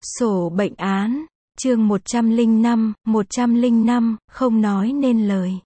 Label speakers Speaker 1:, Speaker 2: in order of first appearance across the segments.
Speaker 1: Sổ bệnh án, chương 105, không nói nên lời.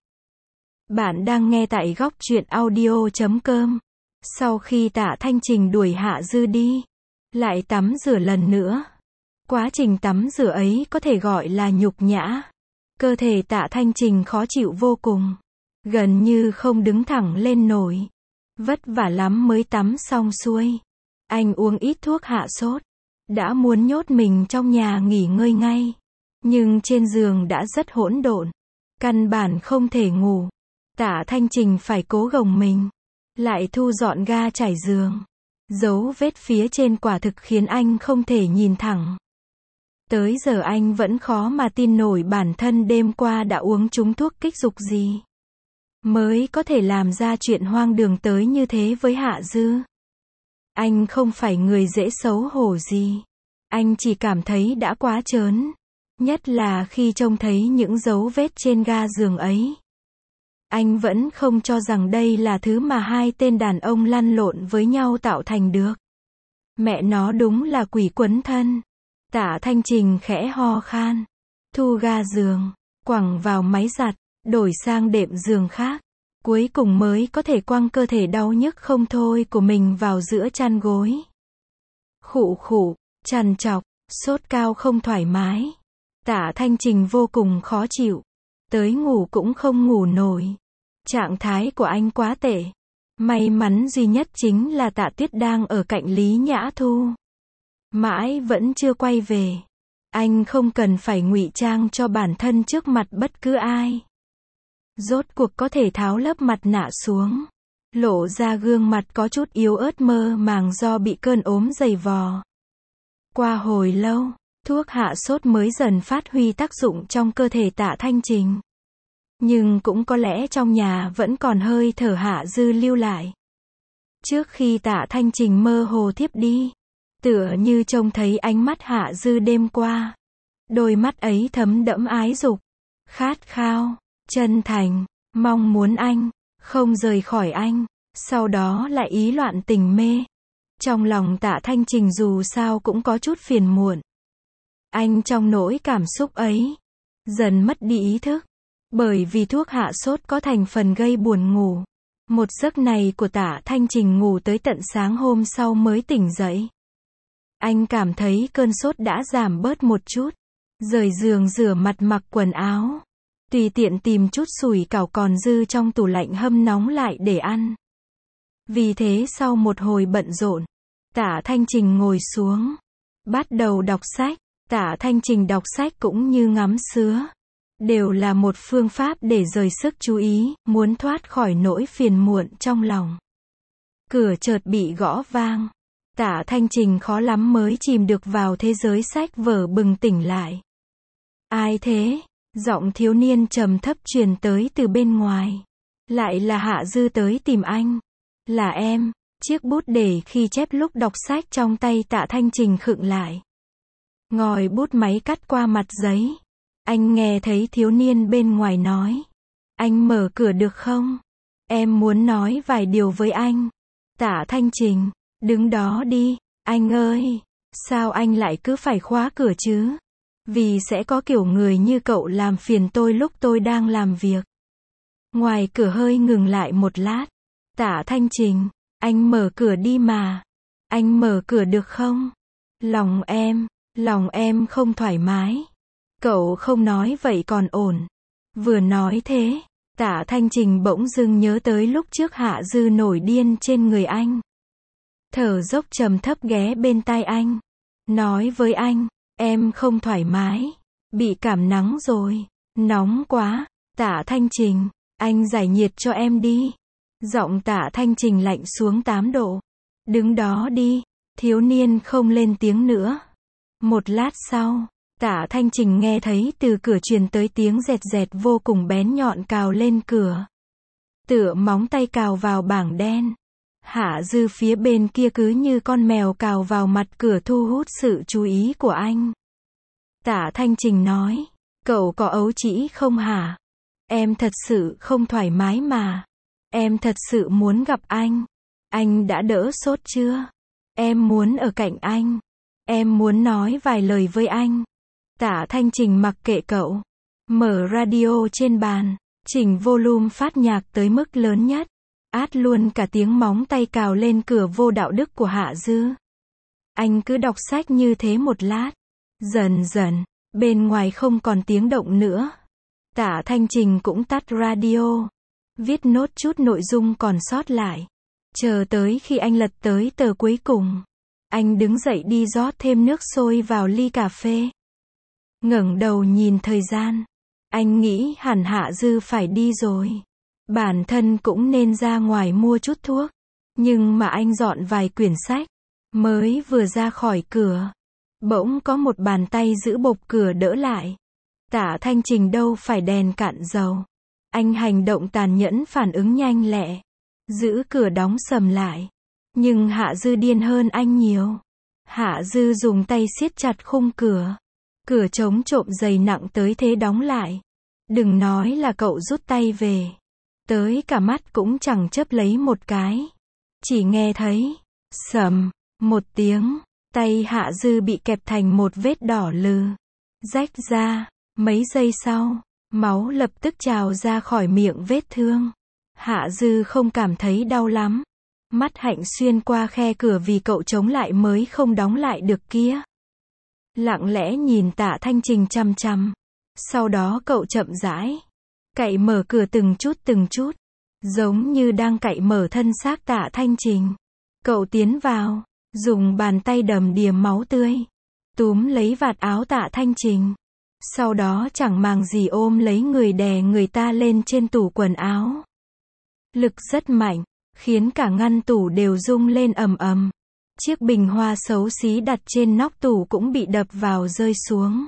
Speaker 1: Bạn đang nghe tại góc truyện audio.com. Sau khi Tạ Thanh Trình đuổi Hạ Dư đi, lại tắm rửa lần nữa. Quá trình tắm rửa ấy có thể gọi là nhục nhã. Cơ thể Tạ Thanh Trình khó chịu vô cùng, gần như không đứng thẳng lên nổi. Vất vả lắm mới tắm xong xuôi. Anh uống ít thuốc hạ sốt, đã muốn nhốt mình trong nhà nghỉ ngơi ngay. Nhưng trên giường đã rất hỗn độn, căn bản không thể ngủ. Tạ Thanh Trình phải cố gồng mình, lại thu dọn ga trải giường. Dấu vết phía trên quả thực khiến anh không thể nhìn thẳng. Tới giờ anh vẫn khó mà tin nổi bản thân đêm qua đã uống trúng thuốc kích dục gì, mới có thể làm ra chuyện hoang đường tới như thế với Hạ Dư. Anh không phải người dễ xấu hổ gì. Anh chỉ cảm thấy đã quá trớn. Nhất là khi trông thấy những dấu vết trên ga giường ấy. Anh vẫn không cho rằng đây là thứ mà hai tên đàn ông lăn lộn với nhau tạo thành được. Mẹ nó đúng là quỷ quấn thân. Tạ Thanh Trình khẽ ho khan, thu ga giường, quẳng vào máy giặt, đổi sang đệm giường khác. Cuối cùng mới có thể quăng cơ thể đau nhức không thôi của mình vào giữa chăn gối. Khụ khụ, trằn trọc, sốt cao không thoải mái. Tạ Thanh Trình vô cùng khó chịu. Tới ngủ cũng không ngủ nổi. Trạng thái của anh quá tệ. May mắn duy nhất chính là Tạ Tuyết đang ở cạnh Lý Nhã Thu. Mãi vẫn chưa quay về. Anh không cần phải ngụy trang cho bản thân trước mặt bất cứ ai. Rốt cuộc có thể tháo lớp mặt nạ xuống, lộ ra gương mặt có chút yếu ớt mơ màng do bị cơn ốm dày vò. Qua hồi lâu, thuốc hạ sốt mới dần phát huy tác dụng trong cơ thể Tạ Thanh Trình. Nhưng cũng có lẽ trong nhà vẫn còn hơi thở Hạ Dư lưu lại. Trước khi Tạ Thanh Trình mơ hồ thiếp đi, tựa như trông thấy ánh mắt Hạ Dư đêm qua. Đôi mắt ấy thấm đẫm ái dục, khát khao, chân thành, mong muốn anh, không rời khỏi anh, sau đó lại ý loạn tình mê. Trong lòng Tạ Thanh Trình dù sao cũng có chút phiền muộn. Anh trong nỗi cảm xúc ấy, dần mất đi ý thức. Bởi vì thuốc hạ sốt có thành phần gây buồn ngủ. Một giấc này của Tạ Thanh Trình ngủ tới tận sáng hôm sau mới tỉnh dậy. Anh cảm thấy cơn sốt đã giảm bớt một chút. Rời giường rửa mặt mặc quần áo. Tùy tiện tìm chút sủi cảo còn dư trong tủ lạnh hâm nóng lại để ăn. Vì thế sau một hồi bận rộn, Tạ Thanh Trình ngồi xuống, bắt đầu đọc sách. Tạ Thanh Trình đọc sách cũng như ngắm sứa, đều là một phương pháp để rời sức chú ý, muốn thoát khỏi nỗi phiền muộn trong lòng. Cửa chợt bị gõ vang. Tạ Thanh Trình khó lắm mới chìm được vào thế giới sách vở bừng tỉnh lại. Ai thế? Giọng thiếu niên trầm thấp truyền tới từ bên ngoài. Lại là Hạ Dư tới tìm anh. Là em. Chiếc bút để khi chép lúc đọc sách trong tay Tạ Thanh Trình khựng lại. Ngòi bút máy cắt qua mặt giấy. Anh nghe thấy thiếu niên bên ngoài nói. Anh mở cửa được không? Em muốn nói vài điều với anh. Tạ Thanh Trình, đứng đó đi. Anh ơi, sao anh lại cứ phải khóa cửa chứ? Vì sẽ có kiểu người như cậu làm phiền tôi lúc tôi đang làm việc. Ngoài cửa hơi ngừng lại một lát. Tạ Thanh Trình, anh mở cửa đi mà. Anh mở cửa được không? Lòng em không thoải mái. Cậu không nói vậy còn ổn. Vừa nói thế, Tạ Thanh Trình bỗng dưng nhớ tới lúc trước Hạ Dư nổi điên trên người anh. Thở dốc trầm thấp ghé bên tai anh. Nói với anh, em không thoải mái. Bị cảm nắng rồi. Nóng quá. Tạ Thanh Trình, anh giải nhiệt cho em đi. Giọng Tạ Thanh Trình lạnh xuống 8 độ. Đứng đó đi. Thiếu niên không lên tiếng nữa. Một lát sau, Tạ Thanh Trình nghe thấy từ cửa truyền tới tiếng rẹt rẹt vô cùng bén nhọn cào lên cửa. Tựa móng tay cào vào bảng đen. Hạ Dư phía bên kia cứ như con mèo cào vào mặt cửa thu hút sự chú ý của anh. Tạ Thanh Trình nói, cậu có ấu trĩ không hả? Em thật sự không thoải mái mà. Em thật sự muốn gặp anh. Anh đã đỡ sốt chưa? Em muốn ở cạnh anh. Em muốn nói vài lời với anh. Tạ Thanh Trình mặc kệ cậu. Mở radio trên bàn. Chỉnh volume phát nhạc tới mức lớn nhất. Át luôn cả tiếng móng tay cào lên cửa vô đạo đức của Hạ Dư. Anh cứ đọc sách như thế một lát. Dần dần, bên ngoài không còn tiếng động nữa. Tạ Thanh Trình cũng tắt radio. Viết nốt chút nội dung còn sót lại. Chờ tới khi anh lật tới tờ cuối cùng. Anh đứng dậy đi rót thêm nước sôi vào ly cà phê. Ngẩng đầu nhìn thời gian. Anh nghĩ hẳn Hạ Dư phải đi rồi. Bản thân cũng nên ra ngoài mua chút thuốc. Nhưng mà anh dọn vài quyển sách. Mới vừa ra khỏi cửa. Bỗng có một bàn tay giữ bộc cửa đỡ lại. Tạ Thanh Trình đâu phải đèn cạn dầu. Anh hành động tàn nhẫn phản ứng nhanh lẹ. Giữ cửa đóng sầm lại. Nhưng Hạ Dư điên hơn anh nhiều. Hạ Dư dùng tay siết chặt khung cửa. Cửa chống trộm dày nặng tới thế đóng lại. Đừng nói là cậu rút tay về. Tới cả mắt cũng chẳng chớp lấy một cái. Chỉ nghe thấy sầm một tiếng. Tay Hạ Dư bị kẹp thành một vết đỏ lừ. Rách ra. Mấy giây sau, máu lập tức trào ra khỏi miệng vết thương. Hạ Dư không cảm thấy đau lắm. Mắt hạnh xuyên qua khe cửa vì cậu chống lại mới không đóng lại được kia. Lặng lẽ nhìn Tạ Thanh Trình chằm chằm. Sau đó cậu chậm rãi cạy mở cửa từng chút. Giống như đang cạy mở thân xác Tạ Thanh Trình. Cậu tiến vào, dùng bàn tay đầm đìa máu tươi. Túm lấy vạt áo Tạ Thanh Trình. Sau đó chẳng màng gì ôm lấy người đè người ta lên trên tủ quần áo. Lực rất mạnh, khiến cả ngăn tủ đều rung lên ầm ầm. Chiếc bình hoa xấu xí đặt trên nóc tủ cũng bị đập vào rơi xuống.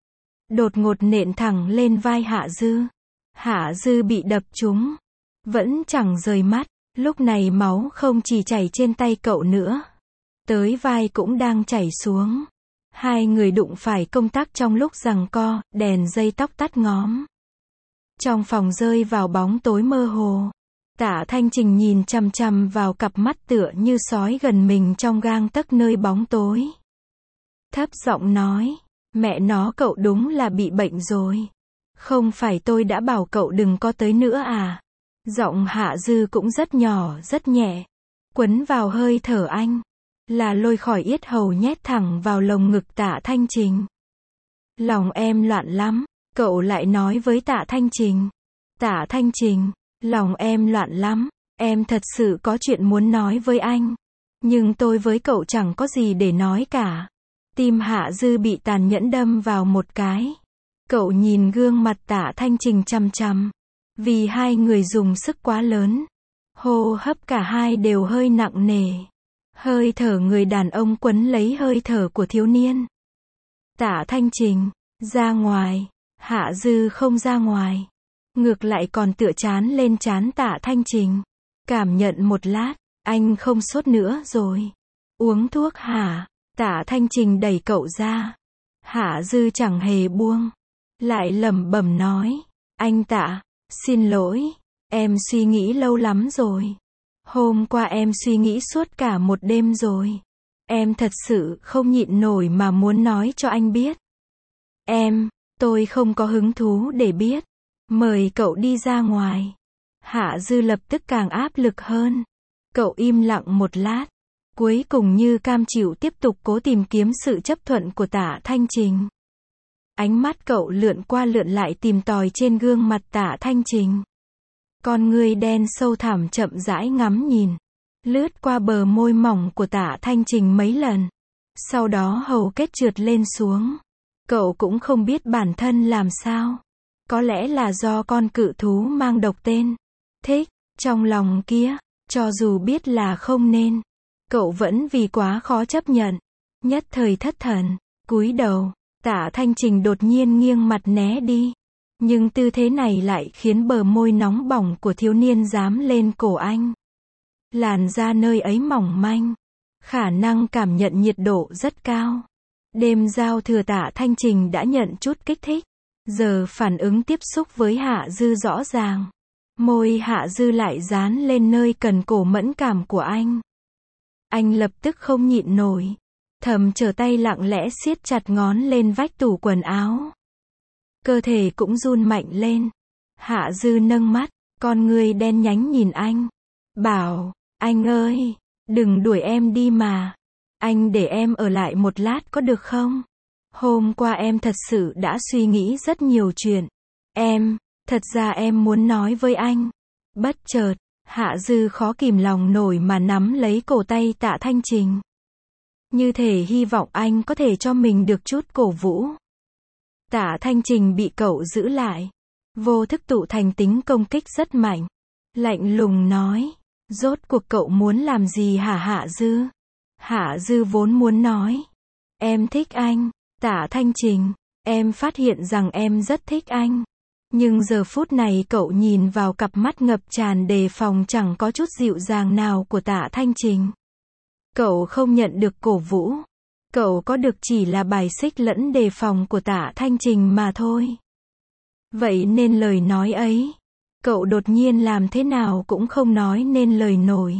Speaker 1: Đột ngột nện thẳng lên vai Hạ Dư. Hạ Dư bị đập trúng. Vẫn chẳng rời mắt, lúc này máu không chỉ chảy trên tay cậu nữa. Tới vai cũng đang chảy xuống. Hai người đụng phải công tắc trong lúc giằng co, đèn dây tóc tắt ngóm. Trong phòng rơi vào bóng tối mơ hồ. Tạ Thanh Trình nhìn chằm chằm vào cặp mắt tựa như sói gần mình trong gang tấc nơi bóng tối. Thấp giọng nói, mẹ nó cậu đúng là bị bệnh rồi. Không phải tôi đã bảo cậu đừng có tới nữa à? Giọng Hạ Dư cũng rất nhỏ, rất nhẹ. Quấn vào hơi thở anh. Là lôi khỏi yết hầu nhét thẳng vào lồng ngực Tạ Thanh Trình. Lòng em loạn lắm, cậu lại nói với Tạ Thanh Trình. Tạ Thanh Trình, lòng em loạn lắm, em thật sự có chuyện muốn nói với anh. Nhưng tôi với cậu chẳng có gì để nói cả. Tim Hạ Dư bị tàn nhẫn đâm vào một cái. Cậu nhìn gương mặt Tạ Thanh Trình chằm chằm. Vì hai người dùng sức quá lớn. Hô hấp cả hai đều hơi nặng nề. Hơi thở người đàn ông quấn lấy hơi thở của thiếu niên. Tạ Thanh Trình, ra ngoài. Hạ Dư không ra ngoài. Ngược lại còn tựa trán lên trán Tạ Thanh Trình. Cảm nhận một lát, anh không sốt nữa rồi. Uống thuốc hả? Tạ Thanh Trình đẩy cậu ra. Hạ Dư chẳng hề buông. Lại lẩm bẩm nói. Anh Tạ, xin lỗi. Em suy nghĩ lâu lắm rồi. Hôm qua em suy nghĩ suốt cả một đêm rồi. Em thật sự không nhịn nổi mà muốn nói cho anh biết. Tôi không có hứng thú để biết. Mời cậu đi ra ngoài. Hạ Dư lập tức càng áp lực hơn. Cậu im lặng một lát. Cuối cùng như cam chịu tiếp tục cố tìm kiếm sự chấp thuận của Tạ Thanh Trình. Ánh mắt cậu lượn qua lượn lại tìm tòi trên gương mặt Tạ Thanh Trình. Con ngươi đen sâu thẳm chậm rãi ngắm nhìn. Lướt qua bờ môi mỏng của Tạ Thanh Trình mấy lần. Sau đó hầu kết trượt lên xuống. Cậu cũng không biết bản thân làm sao. Có lẽ là do con cự thú mang độc tên thích trong lòng kia. Cho dù biết là không nên. Cậu vẫn vì quá khó chấp nhận. Nhất thời thất thần. Cúi đầu. Tạ Thanh Trình đột nhiên nghiêng mặt né đi. Nhưng tư thế này lại khiến bờ môi nóng bỏng của thiếu niên dám lên cổ anh. Làn da nơi ấy mỏng manh. Khả năng cảm nhận nhiệt độ rất cao. Đêm giao thừa Tạ Thanh Trình đã nhận chút kích thích. Giờ phản ứng tiếp xúc với Hạ Dư rõ ràng. Môi Hạ Dư lại dán lên nơi cần cổ mẫn cảm của anh. Anh lập tức không nhịn nổi. Thầm trở tay lặng lẽ siết chặt ngón lên vách tủ quần áo. Cơ thể cũng run mạnh lên. Hạ Dư nâng mắt, con ngươi đen nhánh nhìn anh. Bảo, anh ơi, đừng đuổi em đi mà. Anh để em ở lại một lát có được không? Hôm qua em thật sự đã suy nghĩ rất nhiều chuyện. Thật ra em muốn nói với anh. Bất chợt, Hạ Dư khó kìm lòng nổi mà nắm lấy cổ tay Tạ Thanh Trình. Như thể hy vọng anh có thể cho mình được chút cổ vũ. Tạ Thanh Trình bị cậu giữ lại. Vô thức tụ thành tính công kích rất mạnh. Lạnh lùng nói. Rốt cuộc cậu muốn làm gì hả Hạ Dư? Hạ Dư vốn muốn nói. Em thích anh. Tạ Thanh Trình. Em phát hiện rằng em rất thích anh. Nhưng giờ phút này cậu nhìn vào cặp mắt ngập tràn đề phòng chẳng có chút dịu dàng nào của Tạ Thanh Trình. Cậu không nhận được cổ vũ. Cậu có được chỉ là bài xích lẫn đề phòng của Tạ Thanh Trình mà thôi. Vậy nên lời nói ấy, cậu đột nhiên làm thế nào cũng không nói nên lời nổi.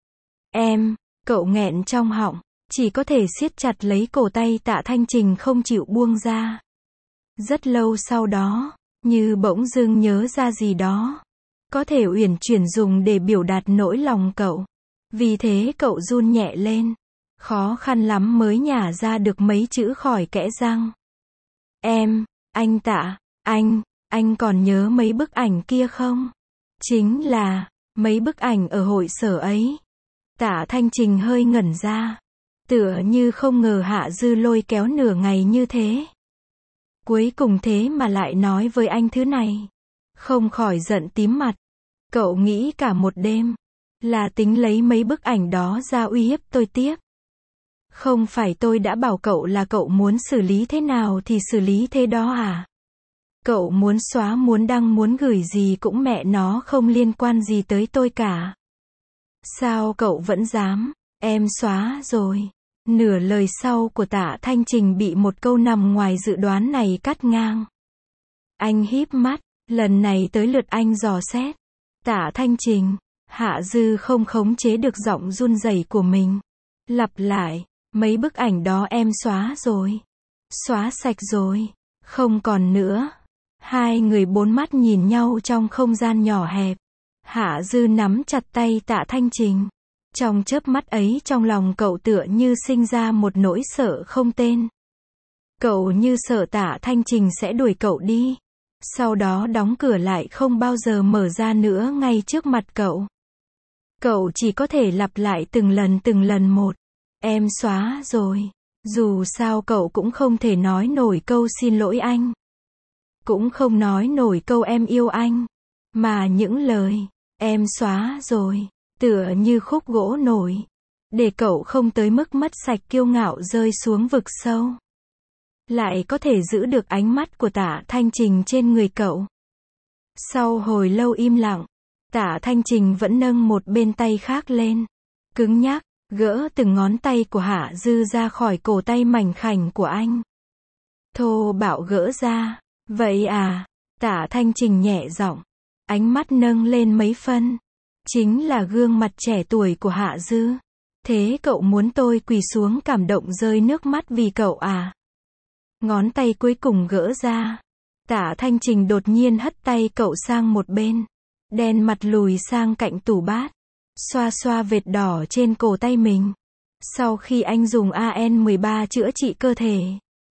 Speaker 1: Cậu nghẹn trong họng, chỉ có thể siết chặt lấy cổ tay Tạ Thanh Trình không chịu buông ra. Rất lâu sau đó, như bỗng dưng nhớ ra gì đó, có thể uyển chuyển dùng để biểu đạt nỗi lòng cậu. Vì thế cậu run nhẹ lên, khó khăn lắm mới nhả ra được mấy chữ khỏi kẽ răng. Anh Tạ, anh còn nhớ mấy bức ảnh kia không? Chính là, mấy bức ảnh ở hội sở ấy. Tạ Thanh Trình hơi ngẩn ra, tựa như không ngờ Hạ Dư lôi kéo nửa ngày như thế. Cuối cùng thế mà lại nói với anh thứ này. Không khỏi giận tím mặt. Cậu nghĩ cả một đêm, là tính lấy mấy bức ảnh đó ra uy hiếp tôi tiếp. Không phải tôi đã bảo cậu là cậu muốn xử lý thế nào thì xử lý thế đó à? Cậu muốn xóa muốn đăng muốn gửi gì cũng mẹ nó không liên quan gì tới tôi cả. Sao cậu vẫn dám? Em xóa rồi. Nửa lời sau của Tạ Thanh Trình bị một câu nằm ngoài dự đoán này cắt ngang. Anh híp mắt, lần này tới lượt anh dò xét. Tạ Thanh Trình, Hạ Dư không khống chế được giọng run rẩy của mình. Lặp lại, mấy bức ảnh đó em xóa rồi. Xóa sạch rồi. Không còn nữa. Hai người bốn mắt nhìn nhau trong không gian nhỏ hẹp. Hạ Dư nắm chặt tay Tạ Thanh Trình. Trong chớp mắt ấy trong lòng cậu tựa như sinh ra một nỗi sợ không tên. Cậu như sợ Tạ Thanh Trình sẽ đuổi cậu đi. Sau đó đóng cửa lại không bao giờ mở ra nữa ngay trước mặt cậu. Cậu chỉ có thể lặp lại từng lần một. Em xóa rồi. Dù sao cậu cũng không thể nói nổi câu xin lỗi anh. Cũng không nói nổi câu em yêu anh. Mà những lời, em xóa rồi, tựa như khúc gỗ nổi. Để cậu không tới mức mất sạch kiêu ngạo rơi xuống vực sâu. Lại có thể giữ được ánh mắt của Tạ Thanh Trình trên người cậu. Sau hồi lâu im lặng, Tạ Thanh Trình vẫn nâng một bên tay khác lên. Cứng nhắc, gỡ từng ngón tay của Hạ Dư ra khỏi cổ tay mảnh khảnh của anh. Thô bạo gỡ ra. Vậy à? Tạ Thanh Trình nhẹ giọng. Ánh mắt nâng lên mấy phân. Chính là gương mặt trẻ tuổi của Hạ Dư. Thế cậu muốn tôi quỳ xuống cảm động rơi nước mắt vì cậu à? Ngón tay cuối cùng gỡ ra. Tạ Thanh Trình đột nhiên hất tay cậu sang một bên. Đen mặt lùi sang cạnh tủ bát. Xoa xoa vệt đỏ trên cổ tay mình. Sau khi anh dùng AN13 chữa trị cơ thể,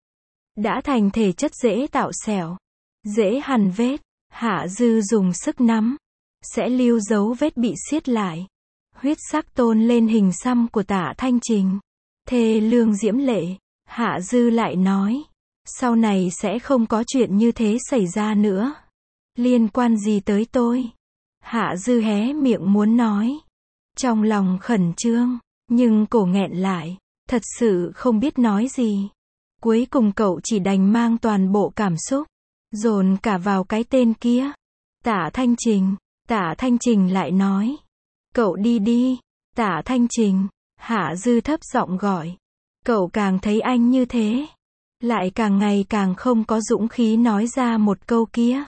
Speaker 1: đã thành thể chất dễ tạo sẹo, dễ hằn vết. Hạ Dư dùng sức nắm, sẽ lưu dấu vết bị siết lại. Huyết sắc tôn lên hình xăm của Tạ Thanh Trình. Thê lương diễm lệ. Hạ Dư lại nói, sau này sẽ không có chuyện như thế xảy ra nữa. Liên quan gì tới tôi? Hạ Dư hé miệng muốn nói. Trong lòng khẩn trương, nhưng cổ nghẹn lại. Thật sự không biết nói gì. Cuối cùng cậu chỉ đành mang toàn bộ cảm xúc, dồn cả vào cái tên kia. Tạ Thanh Trình. Tạ Thanh Trình lại nói. Cậu đi đi. Tạ Thanh Trình. Hạ Dư thấp giọng gọi. Cậu càng thấy anh như thế, lại càng ngày càng không có dũng khí nói ra một câu kia.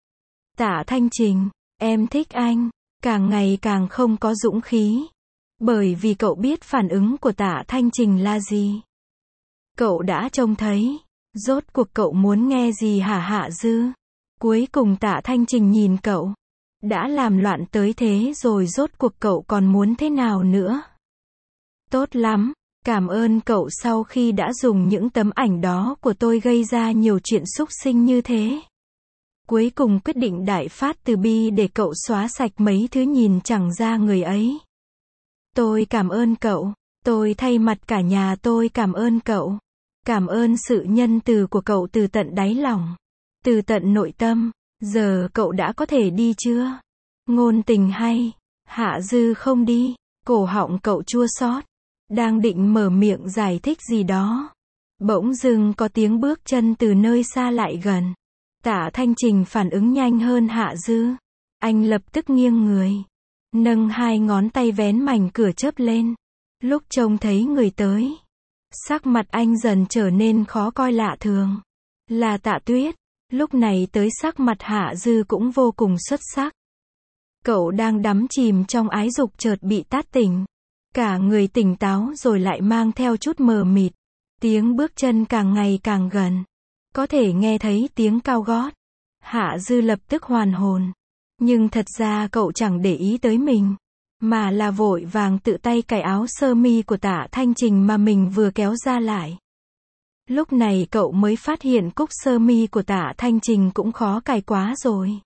Speaker 1: Tạ Thanh Trình. Em thích anh. Càng ngày càng không có dũng khí. Bởi vì cậu biết phản ứng của Tạ Thanh Trình là gì. Cậu đã trông thấy. Rốt cuộc cậu muốn nghe gì hả Hạ Dư? Cuối cùng Tạ Thanh Trình nhìn cậu. Đã làm loạn tới thế rồi rốt cuộc cậu còn muốn thế nào nữa? Tốt lắm, cảm ơn cậu sau khi đã dùng những tấm ảnh đó của tôi gây ra nhiều chuyện xúc sinh như thế. Cuối cùng quyết định đại phát từ bi để cậu xóa sạch mấy thứ nhìn chẳng ra người ấy. Tôi cảm ơn cậu, tôi thay mặt cả nhà tôi cảm ơn cậu. Cảm ơn sự nhân từ của cậu từ tận đáy lòng, từ tận nội tâm. Giờ cậu đã có thể đi chưa? Ngôn tình hay? Hạ Dư không đi. Cổ họng cậu chua xót, đang định mở miệng giải thích gì đó. Bỗng dưng có tiếng bước chân từ nơi xa lại gần. Tạ Thanh Trình phản ứng nhanh hơn Hạ Dư. Anh lập tức nghiêng người, nâng hai ngón tay vén mảnh cửa chớp lên. Lúc trông thấy người tới, sắc mặt anh dần trở nên khó coi lạ thường. Là Tạ Tuyết. Lúc này tới sắc mặt Hạ Dư cũng vô cùng xuất sắc. Cậu đang đắm chìm trong ái dục chợt bị tát tỉnh. Cả người tỉnh táo rồi lại mang theo chút mờ mịt. Tiếng bước chân càng ngày càng gần. Có thể nghe thấy tiếng cao gót. Hạ Dư lập tức hoàn hồn. Nhưng thật ra cậu chẳng để ý tới mình, mà là vội vàng tự tay cài áo sơ mi của Tạ Thanh Trình mà mình vừa kéo ra lại. Lúc này cậu mới phát hiện cúc sơ mi của Tạ Thanh Trình cũng khó cài quá rồi.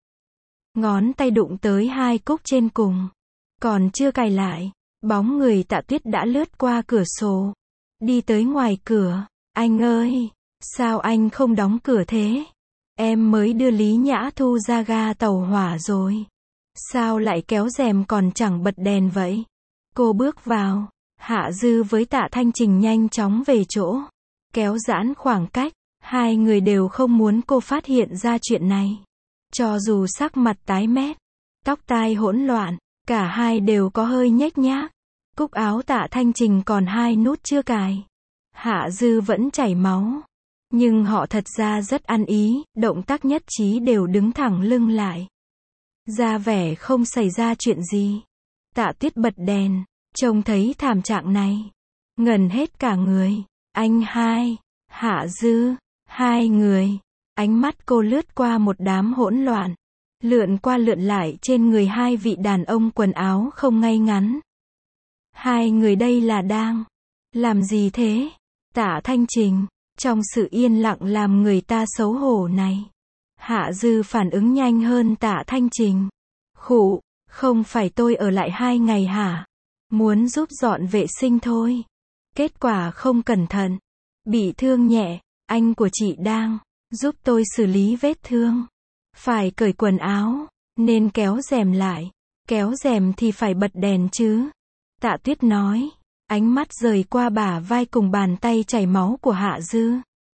Speaker 1: Ngón tay đụng tới hai cúc trên cùng. Còn chưa cài lại, bóng người Tạ Tuyết đã lướt qua cửa sổ. Đi tới ngoài cửa. Anh ơi, sao anh không đóng cửa thế? Em mới đưa Lý Nhã Thu ra ga tàu hỏa rồi. Sao lại kéo rèm còn chẳng bật đèn vậy? Cô bước vào. Hạ Dư với Tạ Thanh Trình nhanh chóng về chỗ. Kéo giãn khoảng cách. Hai người đều không muốn cô phát hiện ra chuyện này. Cho dù sắc mặt tái mét, tóc tai hỗn loạn, cả hai đều có hơi nhếch nhác. Cúc áo Tạ Thanh Trình còn hai nút chưa cài. Hạ Dư vẫn chảy máu. Nhưng họ thật ra rất ăn ý, động tác nhất trí đều đứng thẳng lưng lại. Ra vẻ không xảy ra chuyện gì. Tạ Tuyết bật đèn, trông thấy thảm trạng này. Ngần hết cả người. Anh hai, Hạ Dư, hai người. Ánh mắt cô lướt qua một đám hỗn loạn. Lượn qua lượn lại trên người hai vị đàn ông quần áo không ngay ngắn. Hai người đây là đang làm gì thế? Tạ Thanh Trình. Trong sự yên lặng làm người ta xấu hổ này, Hạ Dư phản ứng nhanh hơn Tạ Thanh Trình. Khụ, không phải tôi ở lại 2 ngày hả? Muốn giúp dọn vệ sinh thôi. Kết quả không cẩn thận, bị thương nhẹ. Anh của chị đang giúp tôi xử lý vết thương. Phải cởi quần áo, nên kéo rèm lại. Kéo rèm thì phải bật đèn chứ. Tạ Tuyết nói. Ánh mắt rời qua bả vai cùng bàn tay chảy máu của Hạ Dư.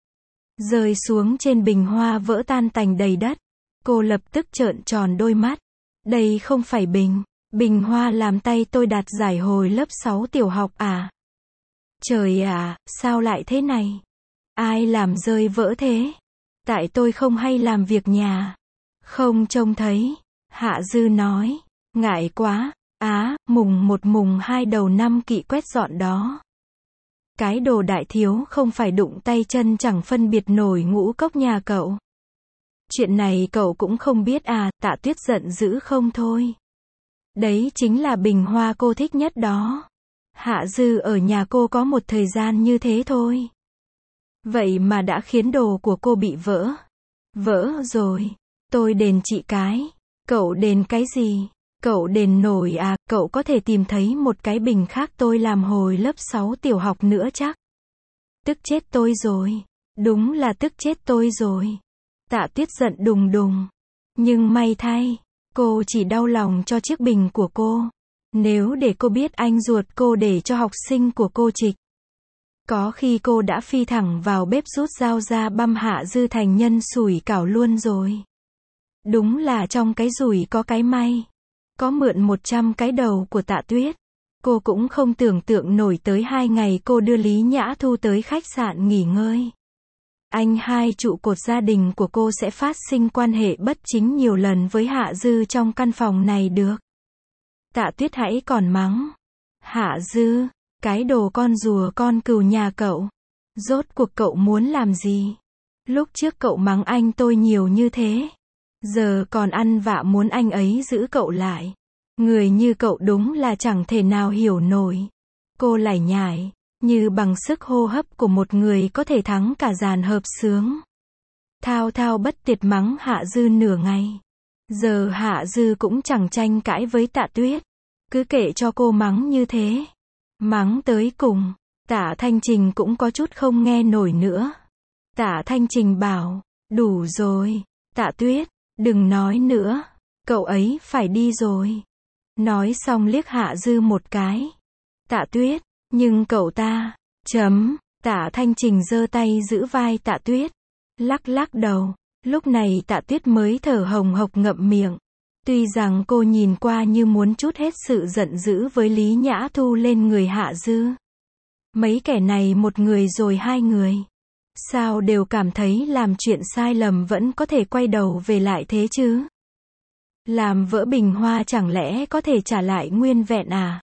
Speaker 1: Rơi xuống trên bình hoa vỡ tan tành đầy đất. Cô lập tức trợn tròn đôi mắt. Đây không phải bình hoa làm tay tôi đạt giải hồi lớp 6 tiểu học à? Trời ạ, sao lại thế này? Ai làm rơi vỡ thế? Tại tôi không hay làm việc nhà. Không trông thấy. Hạ Dư nói. Ngại quá. Mùng 1 mùng 2 đầu năm kỵ quét dọn đó. Cái đồ đại thiếu không phải đụng tay chân chẳng phân biệt nổi ngũ cốc nhà cậu. Chuyện này cậu cũng không biết à? Tạ Tuyết giận dữ không thôi. Đấy chính là bình hoa cô thích nhất đó. Hạ Dư ở nhà cô có một thời gian như thế thôi. Vậy mà đã khiến đồ của cô bị vỡ. Vỡ rồi. Tôi đền chị cái. Cậu đền cái gì? Cậu đền nổi à? Cậu có thể tìm thấy một cái bình khác tôi làm hồi lớp 6 tiểu học nữa chắc. Tức chết tôi rồi. Đúng là tức chết tôi rồi. Tạ Tuyết giận đùng đùng. Nhưng may thay, cô chỉ đau lòng cho chiếc bình của cô. Nếu để cô biết anh ruột cô để cho học sinh của cô trịch, có khi cô đã phi thẳng vào bếp rút dao ra băm Hạ Dư thành nhân sủi cảo luôn rồi. Đúng là trong cái rủi có cái may. Có mượn 100 cái đầu của Tạ Tuyết. Cô cũng không tưởng tượng nổi tới 2 ngày cô đưa Lý Nhã Thu tới khách sạn nghỉ ngơi. Anh hai trụ cột gia đình của cô sẽ phát sinh quan hệ bất chính nhiều lần với Hạ Dư trong căn phòng này được. Tạ Tuyết hãy còn mắng. Hạ Dư, cái đồ con rùa con cừu nhà cậu. Rốt cuộc cậu muốn làm gì? Lúc trước cậu mắng anh tôi nhiều như thế. Giờ còn ăn vạ muốn anh ấy giữ cậu lại. Người như cậu đúng là chẳng thể nào hiểu nổi. Cô lải nhải, như bằng sức hô hấp của một người có thể thắng cả dàn hợp xướng. Thao thao bất tuyệt mắng Hạ Dư nửa ngày. Giờ Hạ Dư cũng chẳng tranh cãi với Tạ Tuyết. Cứ kệ cho cô mắng như thế. Mắng tới cùng, Tạ Thanh Trình cũng có chút không nghe nổi nữa. Tạ Thanh Trình bảo, đủ rồi, Tạ Tuyết, đừng nói nữa, cậu ấy phải đi rồi. Nói xong liếc Hạ Dư một cái. Tạ Tuyết, nhưng cậu ta, Tạ Thanh Trình giơ tay giữ vai Tạ Tuyết, lắc lắc đầu. Lúc này Tạ Tuyết mới thở hồng hộc ngậm miệng. Tuy rằng cô nhìn qua như muốn trút hết sự giận dữ với Lý Nhã Thu lên người Hạ Dư. Mấy kẻ này một người rồi hai người. Sao đều cảm thấy làm chuyện sai lầm vẫn có thể quay đầu về lại thế chứ? Làm vỡ bình hoa chẳng lẽ có thể trả lại nguyên vẹn à?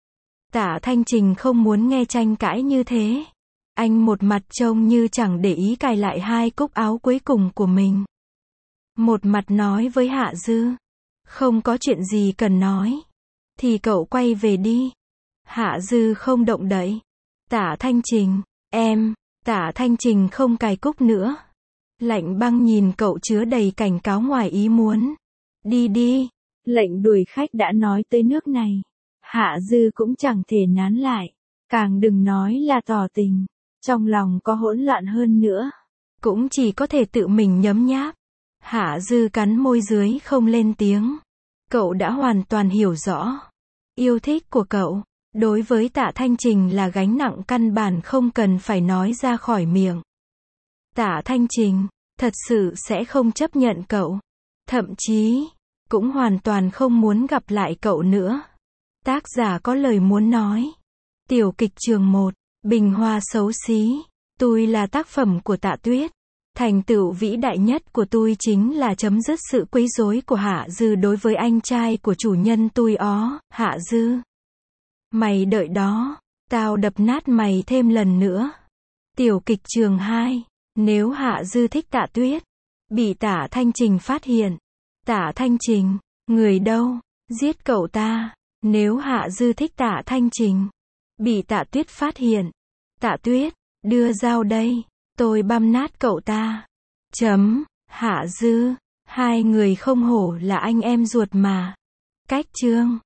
Speaker 1: Tạ Thanh Trình không muốn nghe tranh cãi như thế. Anh một mặt trông như chẳng để ý cài lại hai cúc áo cuối cùng của mình. Một mặt nói với Hạ Dư. Không có chuyện gì cần nói. Thì cậu quay về đi. Hạ Dư không động đậy. Tạ Thanh Trình, Tạ Thanh Trình không cài cúc nữa. Lạnh băng nhìn cậu chứa đầy cảnh cáo ngoài ý muốn. Đi đi. Lệnh đuổi khách đã nói tới nước này. Hạ Dư cũng chẳng thể nán lại. Càng đừng nói là tỏ tình. Trong lòng có hỗn loạn hơn nữa. Cũng chỉ có thể tự mình nhấm nháp. Hạ Dư cắn môi dưới không lên tiếng. Cậu đã hoàn toàn hiểu rõ. Yêu thích của cậu, đối với Tạ Thanh Trình là gánh nặng căn bản không cần phải nói ra khỏi miệng. Tạ Thanh Trình, thật sự sẽ không chấp nhận cậu. Thậm chí, cũng hoàn toàn không muốn gặp lại cậu nữa. Tác giả có lời muốn nói. Tiểu kịch trường 1, Bình Hoa xấu xí. Tôi là tác phẩm của Tạ Tuyết. Thành tựu vĩ đại nhất của tôi chính là chấm dứt sự quấy rối của Hạ Dư đối với anh trai của chủ nhân tôi ó, Hạ Dư. Mày đợi đó, tao đập nát mày thêm lần nữa. Tiểu kịch trường 2, nếu Hạ Dư thích Tạ Tuyết, bị Tạ Thanh Trình phát hiện. Tạ Thanh Trình, người đâu, giết cậu ta. Nếu Hạ Dư thích Tạ Thanh Trình, bị Tạ Tuyết phát hiện. Tạ Tuyết, đưa dao đây. Tôi băm nát cậu ta. Hạ Dư, hai người không hổ là anh em ruột mà. Cách chương